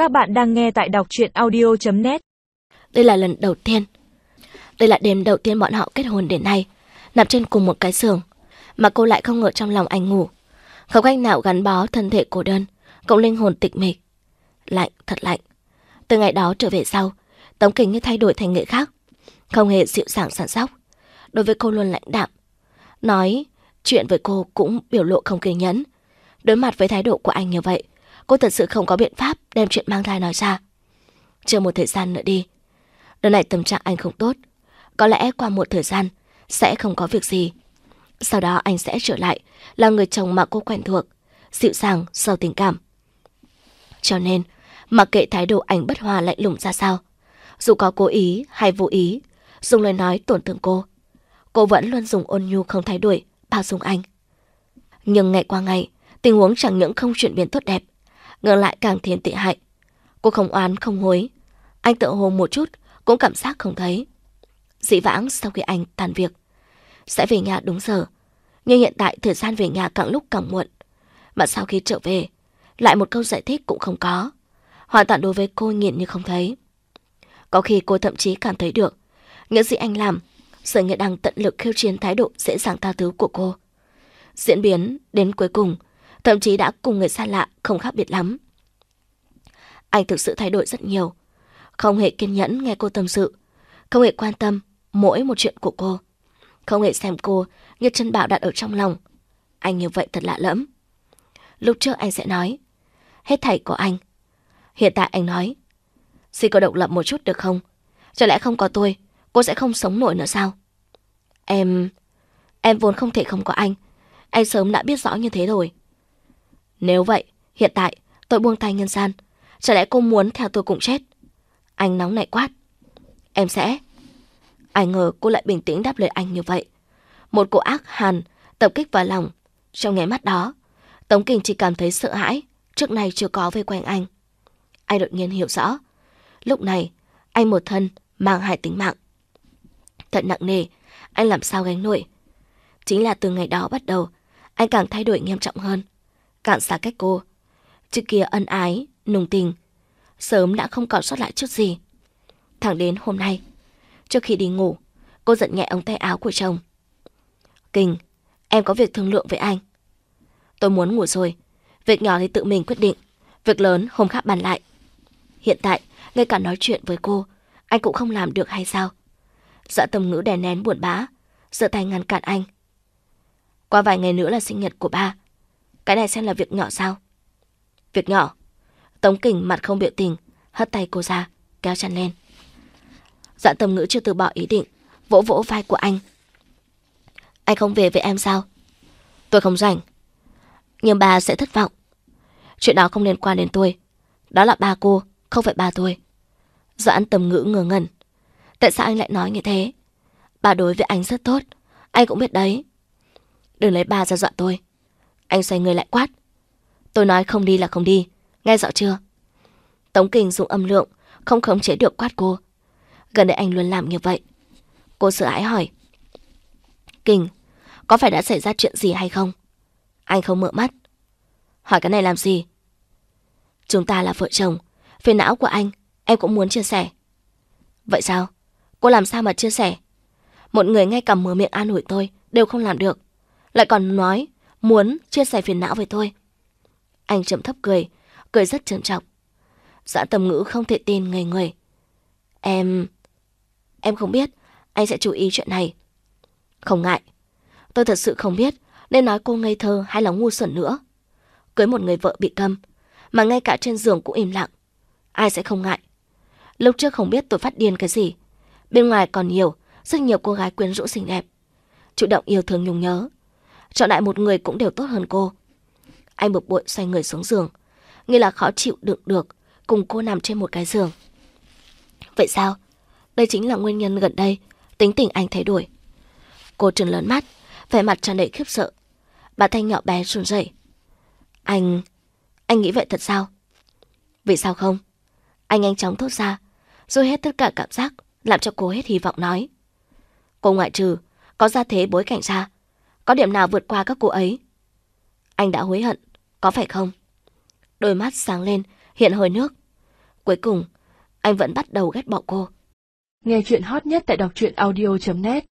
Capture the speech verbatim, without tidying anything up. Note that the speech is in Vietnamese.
Các bạn đang nghe tại đọc truyện audio chấm net. Đây là lần đầu tiên, đây là đêm đầu tiên bọn họ kết hôn đến nay, nằm trên cùng một cái giường, mà cô lại không ngờ trong lòng anh ngủ. Không cách nào gắn bó thân thể cô đơn, cộng linh hồn tịch mịch. Lạnh, thật lạnh. Từ ngày đó trở về sau, Tống Kình như thay đổi thành người khác, không hề dịu dàng săn sóc. Đối với cô luôn lãnh đạm, nói chuyện với cô cũng biểu lộ không kiên nhẫn. Đối mặt với thái độ của anh như vậy, cô thật sự không có biện pháp đem chuyện mang thai nói ra. Chờ một thời gian nữa đi. Lần này tâm trạng anh không tốt, có lẽ qua một thời gian sẽ không có việc gì. Sau đó anh sẽ trở lại là người chồng mà cô quen thuộc, dịu dàng, giàu tình cảm. Cho nên, mặc kệ thái độ anh bất hòa lạnh lùng ra sao, dù có cố ý hay vô ý, dùng lời nói tổn thương cô, cô vẫn luôn dùng ôn nhu không thay đổi, bao dung anh. Nhưng ngày qua ngày, tình huống chẳng những không chuyển biến tốt đẹp, ngược lại càng thêm tệ hại. Cô không oán không hối, anh tự hồ một chút cũng cảm giác không thấy. Dĩ vãng sau khi anh tan việc sẽ về nhà đúng giờ, nhưng hiện tại thời gian về nhà càng lúc càng muộn, mà sau khi trở về lại một câu giải thích cũng không có, hoàn toàn đối với cô nhìn như không thấy. Có khi cô thậm chí cảm thấy được những gì anh làm giờ như đang tận lực khiêu chiến thái độ dễ dàng tha thứ của cô. Diễn biến đến cuối cùng thậm chí đã cùng người xa lạ không khác biệt lắm. Anh thực sự thay đổi rất nhiều, không hề kiên nhẫn nghe cô tâm sự, không hề quan tâm mỗi một chuyện của cô, không hề xem cô như chân bảo đặt ở trong lòng. Anh như vậy thật lạ lẫm. Lúc trước anh sẽ nói hết thảy của anh, hiện tại anh nói xin cô độc lập một chút được không? Chẳng lẽ không có tôi cô sẽ không sống nổi nữa sao? Em Em vốn không thể không có anh, anh sớm đã biết rõ như thế rồi. Nếu vậy, hiện tại tôi buông tay nhân gian, chẳng lẽ cô muốn theo tôi cùng chết? Anh nóng nảy quát. Em sẽ... Ai ngờ cô lại bình tĩnh đáp lời anh như vậy. Một cỗ ác hàn tập kích vào lòng. Trong nháy mắt đó, Tống Kình chỉ cảm thấy sợ hãi trước nay chưa có vây quanh anh. Anh đột nhiên hiểu rõ, lúc này anh một thân mang hai tính mạng. Thật nặng nề, anh làm sao gánh nổi. Chính là từ ngày đó bắt đầu, anh càng thay đổi nghiêm trọng hơn, càng xa cách cô. Trước kia ân ái, nồng tình, sớm đã không còn sót lại chút gì. Thẳng đến hôm nay, trước khi đi ngủ, cô giật nhẹ ống tay áo của chồng. Kình, em có việc thương lượng với anh. Tôi muốn ngủ rồi, việc nhỏ thì tự mình quyết định, việc lớn hôm khác bàn lại. Hiện tại, ngay cả nói chuyện với cô, anh cũng không làm được hay sao? Dạ Tâm Ngữ đè nén buồn bã, giơ tay ngăn cản anh. Qua vài ngày nữa là sinh nhật của ba, cái này xem là việc nhỏ sao? Việc nhỏ? Tống Kình mặt không biểu tình, hất tay cô ra, kéo chăn lên. Dạ Tâm Ngữ chưa từ bỏ ý định, vỗ vỗ vai của anh. Anh không về với em sao? Tôi không rảnh. Nhưng bà sẽ thất vọng. Chuyện đó không liên quan đến tôi. Đó là ba cô, không phải ba tôi. Dạ Tâm Ngữ ngơ ngẩn. Tại sao anh lại nói như thế? Bà đối với anh rất tốt, anh cũng biết đấy. Đừng lấy bà ra dọa tôi. Anh xoay người lại quát. Tôi nói không đi là không đi, nghe rõ chưa? Tống Kình dùng âm lượng không khống chế được quát cô. Gần đây anh luôn làm như vậy. Cô sợ hãi hỏi. Kình, có phải đã xảy ra chuyện gì hay không? Anh không mở mắt. Hỏi cái này làm gì? Chúng ta là vợ chồng, phiền não của anh em cũng muốn chia sẻ. Vậy sao? Cô làm sao mà chia sẻ? Một người ngay cả mở miệng an ủi tôi đều không làm được, lại còn nói muốn chia sẻ phiền não với tôi. Anh trầm thấp cười, cười rất trân trọng. Dạ Tâm Ngữ không thể tin ngây người. Em... Em không biết anh sẽ chú ý chuyện này. Không ngại. Tôi thật sự không biết nên nói cô ngây thơ hay là ngu xuẩn nữa. Cưới một người vợ bị câm, mà ngay cả trên giường cũng im lặng, ai sẽ không ngại. Lúc trước không biết tôi phát điên cái gì. Bên ngoài còn nhiều, rất nhiều cô gái quyến rũ xinh đẹp, chủ động yêu thương nhung nhớ. Chọn lại một người cũng đều tốt hơn cô. Anh bực bội xoay người xuống giường, như là khó chịu đựng được cùng cô nằm trên một cái giường. Vậy sao? Đây chính là nguyên nhân gần đây tính tình anh thay đổi. Cô trừng lớn mắt, vẻ mặt tràn đầy khiếp sợ. Bà Thanh nhỏ bé run rẩy. Anh... Anh nghĩ vậy thật sao? Vì sao không? Anh nhanh chóng thốt ra, rồi hết tất cả cảm giác, làm cho cô hết hy vọng nói. Cô ngoại trừ có gia thế bối cảnh ra, có điểm nào vượt qua các cô ấy? Anh đã hối hận, có phải không? Đôi mắt sáng lên, hiện hồi nước. Cuối cùng, anh vẫn bắt đầu ghét bỏ cô. Nghe chuyện hot nhất tại đọc truyện audio chấm net.